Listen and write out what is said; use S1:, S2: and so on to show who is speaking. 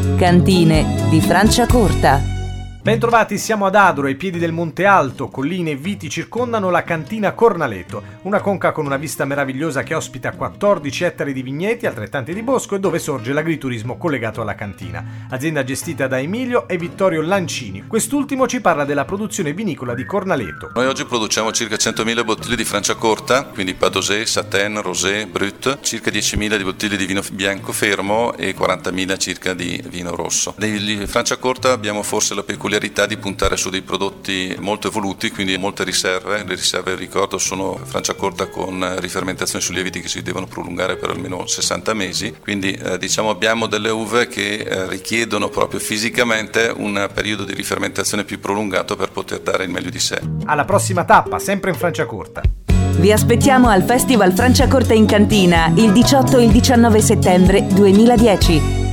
S1: Cantine di Franciacorta.
S2: Bentrovati, siamo ad Adro, ai piedi del Monte Alto. Colline e viti circondano la cantina Cornaletto, una conca con una vista meravigliosa che ospita 14 ettari di vigneti, altrettanti di bosco, e dove sorge l'agriturismo collegato alla cantina. Azienda gestita da Emilio e Vittorio Lancini. Quest'ultimo ci parla della produzione vinicola di Cornaletto.
S3: Noi oggi produciamo circa 100.000 bottiglie di Franciacorta, quindi Padosé, Satèn, Rosé, Brut, circa 10.000 di bottiglie di vino bianco fermo e 40.000 circa di vino rosso. Dei Franciacorta abbiamo forse la peculiarità di puntare su dei prodotti molto evoluti, quindi molte riserve. Le riserve, ricordo, sono Franciacorta con rifermentazioni su lieviti che si devono prolungare per almeno 60 mesi, quindi abbiamo delle uve che richiedono proprio fisicamente un periodo di rifermentazione più prolungato per poter dare il meglio di sé.
S2: Alla prossima tappa, sempre in Franciacorta.
S1: Vi aspettiamo al Festival Franciacorta in Cantina il 18 e il 19 settembre 2010.